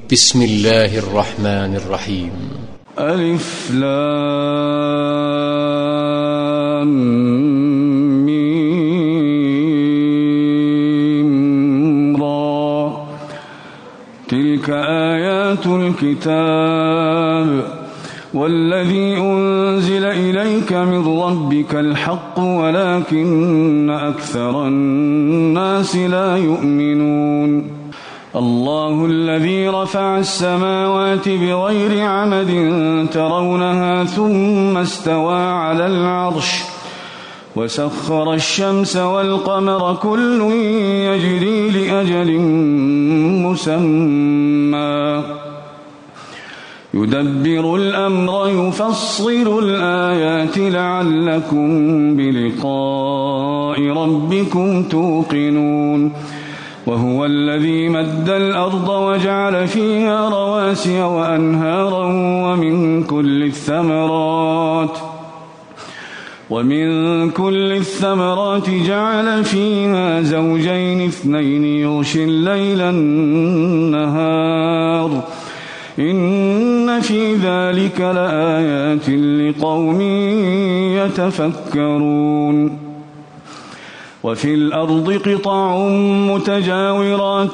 بسم الله الرحمن الرحيم. ألف لام ميم را تلك آيات الكتاب والذي أنزل إليك من ربك الحق ولكن أكثر الناس لا يؤمنون. الله الذي رفع السماوات بغير عمد ترونها ثم استوى على العرش وسخر الشمس والقمر كل يجري لأجل مسمى يدبر الأمر يفصل الآيات لعلكم بلقاء ربكم توقنون. وهو الذي مد الأرض وجعل فيها رواسي وأنهارا ومن كل الثمرات جعل فيها زوجين اثنين يغشي الليل النهار إن في ذلك لآيات لقوم يتفكرون. وفي الأرض قطع متجاورات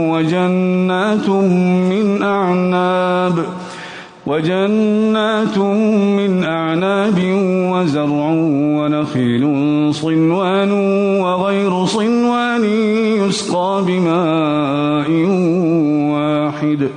وجنات من أعناب وزرع ونخيل صنوان وغير صنوان يسقى بماء واحد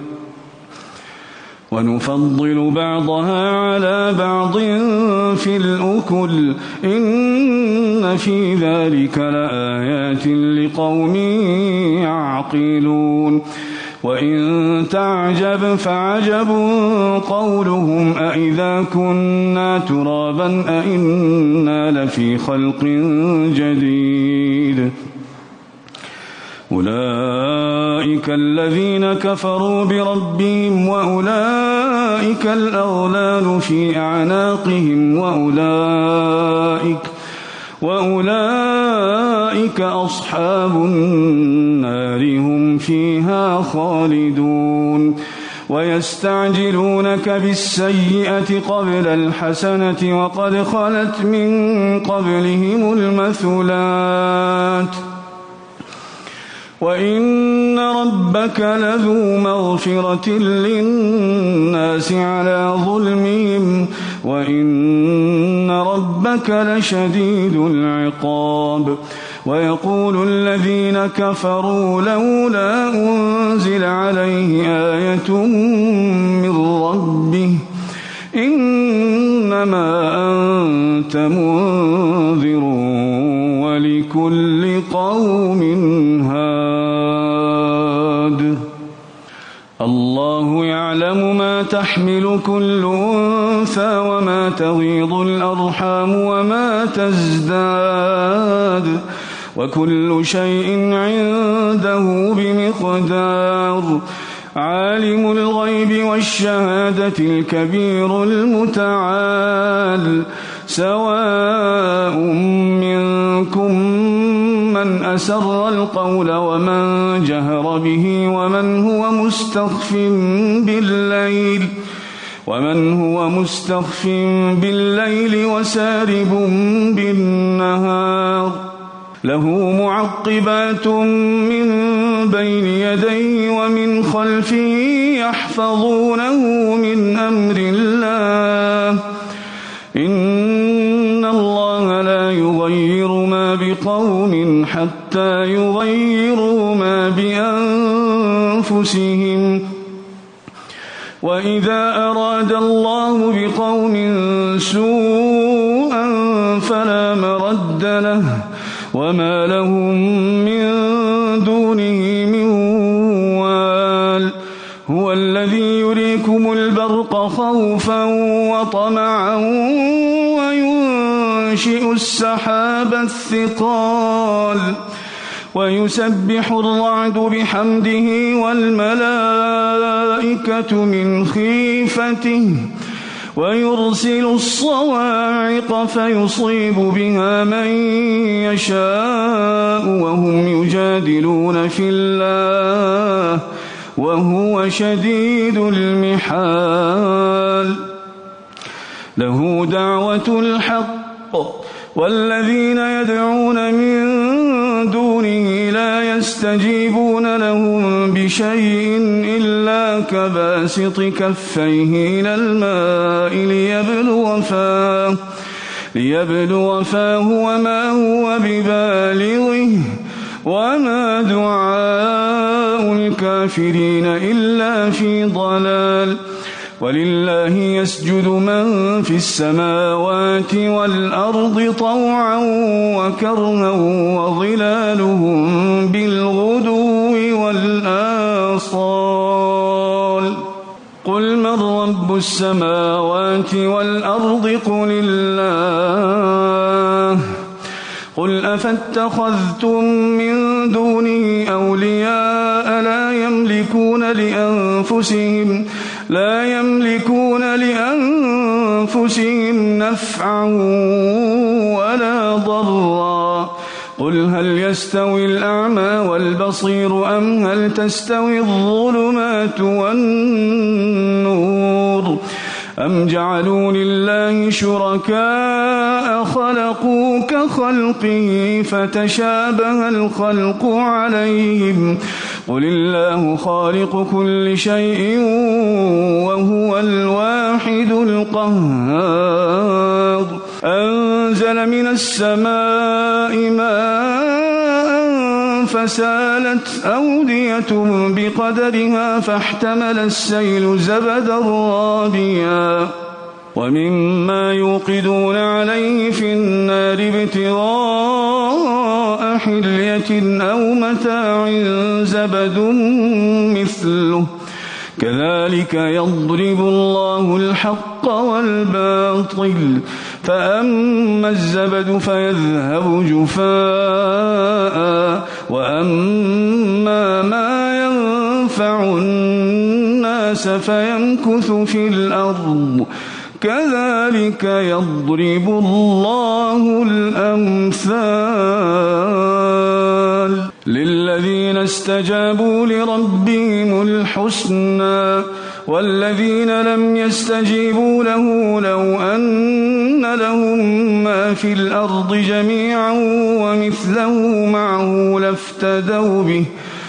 ونفضل بعضها على بعض في الأكل إن في ذلك لآيات لقوم يعقلون. وإن تعجب فعجب قولهم أإذا كنا ترابا أإنا لفي خلق جديد أولئك الذين كفروا بربهم وأولئك الأغلال في أعناقهم وأولئك أصحاب النار هم فيها خالدون. ويستعجلونك بالسيئة قبل الحسنة وقد خلت من قبلهم المثلات وإن ربك لذو مغفرة للناس على ظلمهم وإن ربك لشديد العقاب. ويقول الذين كفروا لولا أنزل عليه آية من ربه إنما أنت منذر ولكل قوم هاد. الله يعلم ما تحمل كل أنثى وما تغيض الأرحام وما تزداد وكل شيء عنده بمقدار. عالم الغيب والشهادة الكبير المتعال. سواء منكم من أسر القول ومن جهر به ومن هو مستخف بالليل وسارب بالنهار. له معقبات من بين يديه ومن خلفه يحفظونه من أمر الله. إن الله لا يغير ما بقوم حتى يغيروا ما بأنفسهم. وإذا أراد الله بقوم سوءا فلا مرد له وما لهم من دونه من وال. هو الذي يريكم البرق خوفا وطمعا وينشئ السحاب الثقال ويسبح الرعد بحمده والملائكة من خيفته ويرسل الصواعق فيصيب بها من يشاء وهم يجادلون في الله وهو شديد المحال له دعوة الحق والذين يدعون من دونه لا يستجيبون لهم بشيء إلا كباسط كفيه إلى الماء ليبلو فاه وما هو ببالغه وما دعاء الكافرين إلا في ضلال ولله يسجد من في السماوات والأرض طوعا وكرها وظلالهم بالغدو والآصال قل من رب السماوات والأرض قل الله قل أفاتخذتم من دونه أولياء لا يملكون لأنفسهم نفعا ولا ضرا قل هل يستوي الأعمى والبصير أم هل تستوي الظلمات والنور أم جعلوا لله شركاء خلقوا كخلقه فتشابه الخلق عليهم قل الله خالق كل شيء وهو الواحد القهار أنزل من السماء ماء فسالت أودية بقدرها فاحتمل السيل زبدا رابيا ومما يوقدون عليه في النار ابتغاء حلية أو متاع زبد مثله كذلك يضرب الله الحق والباطل فأما الزبد فيذهب جفاء وأما ما ينفع الناس فيمكث في الأرض كذلك يضرب الله الأمثال للذين استجابوا لربهم الحسنى والذين لم يستجيبوا له لو أن لهم ما في الأرض جميعا ومثله معه لافتدوا به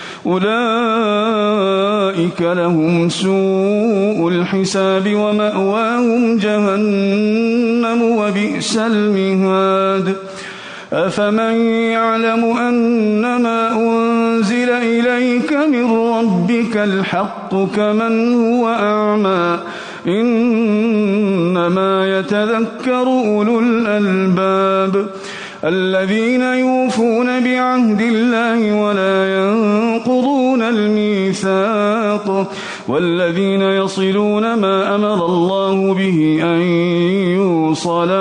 أولئك لهم سوء الحساب ومأواهم جهنم وبئس المهاد أفمن يعلم أنما أنزل إليك من ربك الحق كمن هو أعمى إنما يتذكر أولو الألباب الذين يوفون بعهد الله ولا ينقضون الميثاق والذين يصلون ما أمر الله به أن يوصل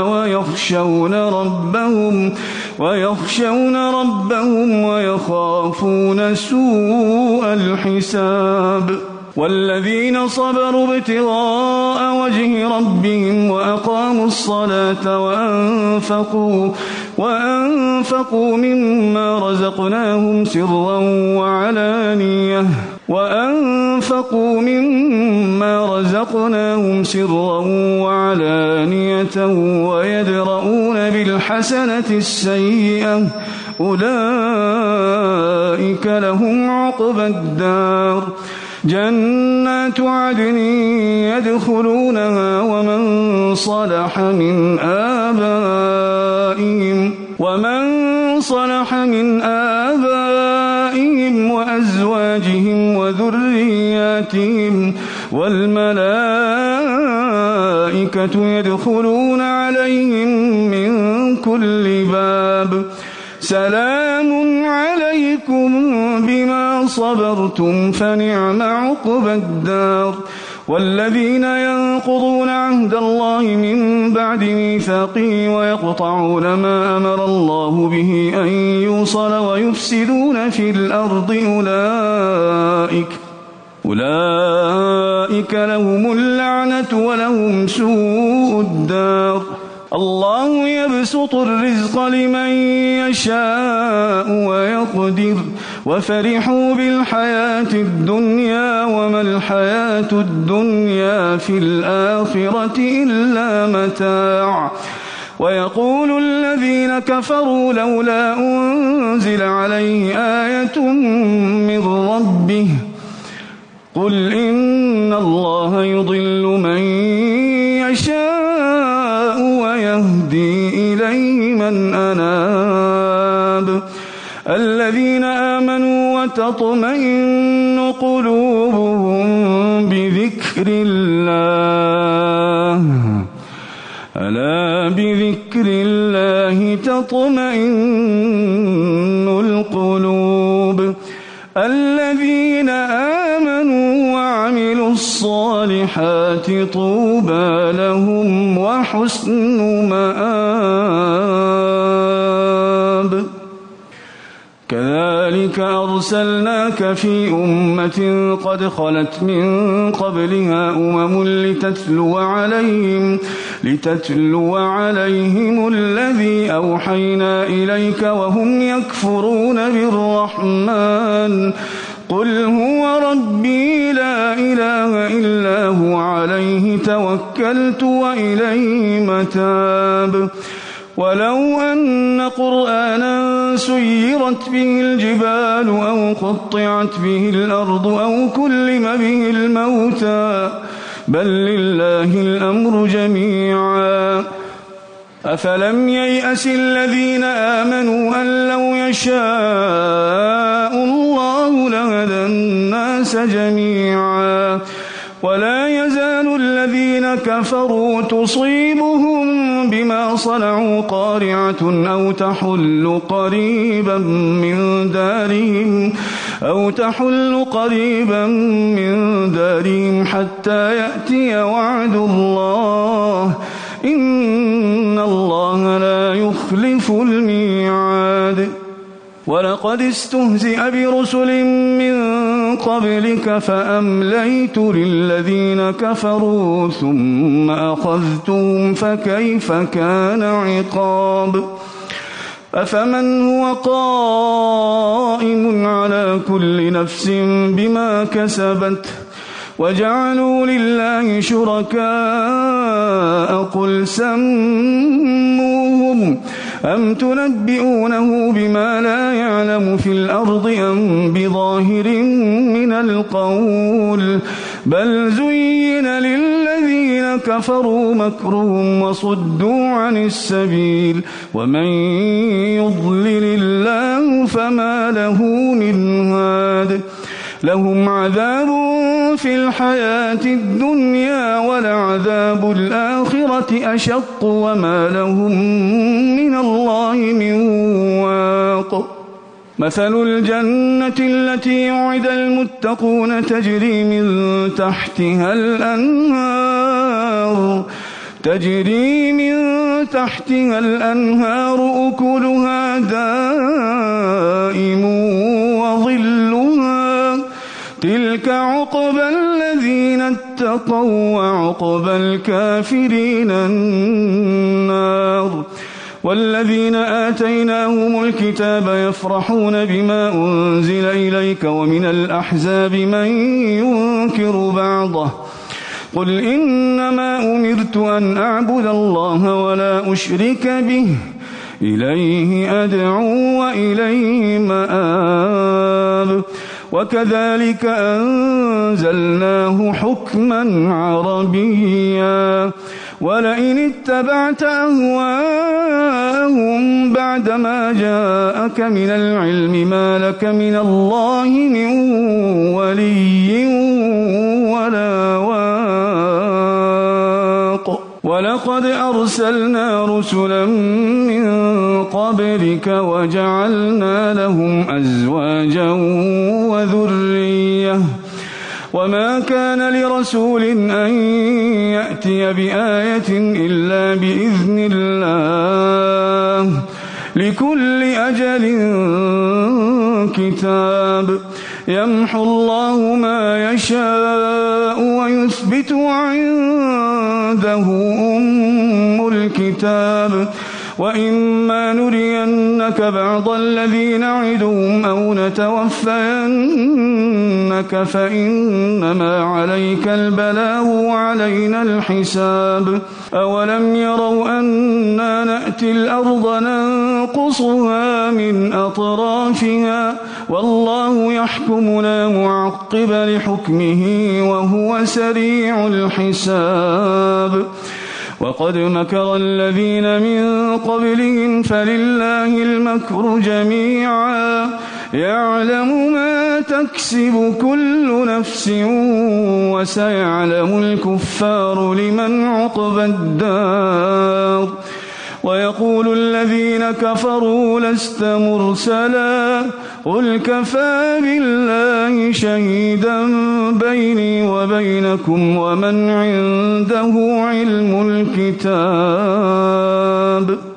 ويخشون ربهم ويخافون سوء الحساب والذين صبروا ابتغاء وجه ربهم وأقاموا الصلاة وأنفقوا مما رزقناهم سرا وعلانية ويدرؤون بالحسنة السيئة أولئك لهم عقبى الدار جنات عدن يدخلونها ومن صلح من آبائهم وأزواجهم وذرياتهم والملائكة يدخلون عليهم من كل باب سلام عليكم بما صبرتم فنعم عقبى الدار والذين ينقضون عهد الله من بعد ميثاقه ويقطعون ما أمر الله به أن يوصل ويفسدون في الأرض أولئك لهم اللعنة ولهم سوء الدار الله يبسط الرزق لمن يشاء ويقدر وفرحوا بالحياة الدنيا وما الحياة الدنيا في الآخرة إلا متاع ويقول الذين كفروا لولا أنزل عليه آية من ربه قل إن الله يضل من يشاء ويهدي إليه من أناب الذين آمنوا وتطمئن قلوبهم بذكر الله ألا بذكر الله تطمئن القلوب الذين آمنوا وعملوا الصالحات طوبى لهم وحسن مآب كذلك أرسلناك في أمة قد خلت من قبلها أمم لتتلو عليهم الذي أوحينا إليك وهم يكفرون بالرحمن قل هو ربي لا إله إلا هو عليه توكلت وإليه متاب ولو أن قرآنا سيرت به الجبال أو قطعت به الأرض أو كلم به الموتى بل لله الأمر جميعا أفلم ييأس الذين آمنوا أن لو يشاء الله لهدى الناس جميعا ولا يزال الذين كفروا تصيبهم بما صنعوا قارعة أو تحل قريبا من دارهم حتى يأتي وعد الله إن الله لا يخلف الميعاد ولقد استهزئ برسل من قبلك فأمليت للذين كفروا ثم أخذتهم فكيف كان عقاب أفمن هو قائم على كل نفس بما كسبت وجعلوا لله شركاء قل سموهم أم تنبئونه بما لا يعلم في الأرض أم بظاهر من القول بل زين للذين كفروا مكرهم وصدوا عن السبيل ومن يضلل الله فما له من هاد لهم عذاب في الحياة الدنيا ولعذاب الآخرة أشق وما لهم من الله من واق مثل الجنة التي يعد المتقون تجري من تحتها الأنهار أكلها دائم وظلها تلك عقبى الذين اتقوا وعقبى الكافرين النار والذين آتيناهم الكتاب يفرحون بما أنزل إليك ومن الأحزاب من ينكر بعضه قل إنما أمرت أن أعبد الله ولا أشرك به إليه أدعو وإليه مآب وكذلك أنزلناه حكما عربيا ولئن اتبعت أهواءهم بعدما جاءك من العلم ما لك من الله من ولي ولا واق ولقد أرسلنا رسلا من قبلك وجعلنا لهم أزواجا وذرية وما كان لرسول أن يأتي بآية إلا بإذن الله لكل أجل كتاب يمحو الله ما يشاء ويثبت عنده أم الكتاب وإما نرينك بعض الذي نعدهم أو نتوفينك فإنما عليك البلاغ وعلينا الحساب أولم يروا أنا نأتي الأرض ننقصها من أطرافها والله يحكم لا معقب لحكمه وهو سريع الحساب وقد مكر الذين من قبلهم فلله المكر جميعا يعلم ما تكسب كل نفس وسيعلم الكفار لمن عقبى الدار ويقول الذين كفروا لست مرسلا قل كفى بالله شهيدا بيني وبينكم ومن عنده علم الكتاب